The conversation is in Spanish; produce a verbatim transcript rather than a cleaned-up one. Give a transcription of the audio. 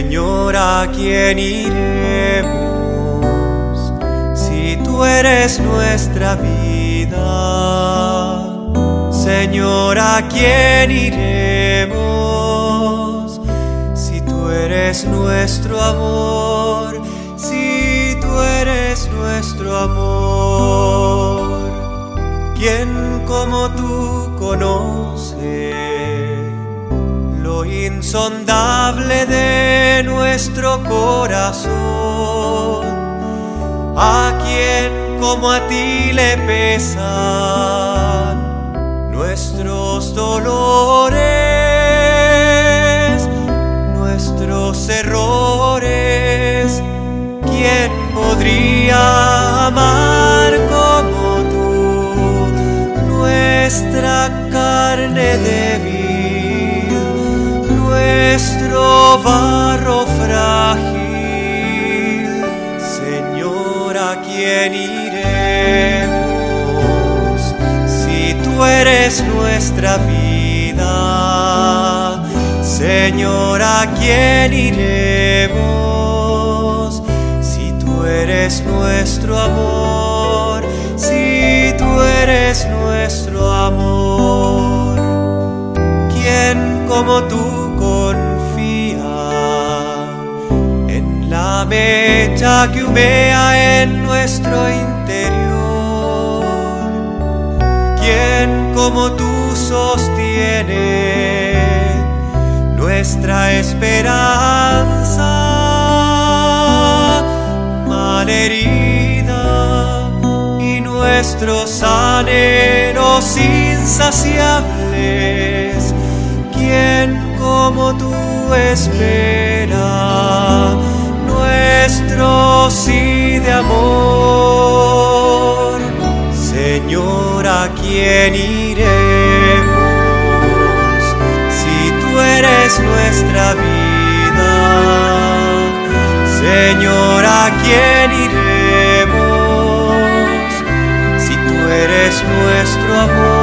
Señor, ¿a quién iremos si tú eres nuestra vida? Señor, ¿a quién iremos si tú eres nuestro amor? Si tú eres nuestro amor. ¿Quién como tú conoce lo insondable de nuestro corazón? ¿A quién como a ti le pesan nuestros dolores, nuestros errores? ¿Quién podría amar como tú nuestra carne débil, nuestro barro frágil? Señor, ¿a quién iremos si tú eres nuestra vida? Señor, ¿a quién iremos si tú eres nuestro amor? Si tú eres nuestro amor. ¿Quién como tú confía en la mecha que humea en nuestro interior? ¿Quién como tú sostiene nuestra esperanza malherida y nuestros anhelos insaciables? ¿Quién como tú espera nuestro sí de amor? Señor, ¿a quién iremos si tú eres nuestra vida? Señor, ¿a quién iremos si tú eres nuestro amor?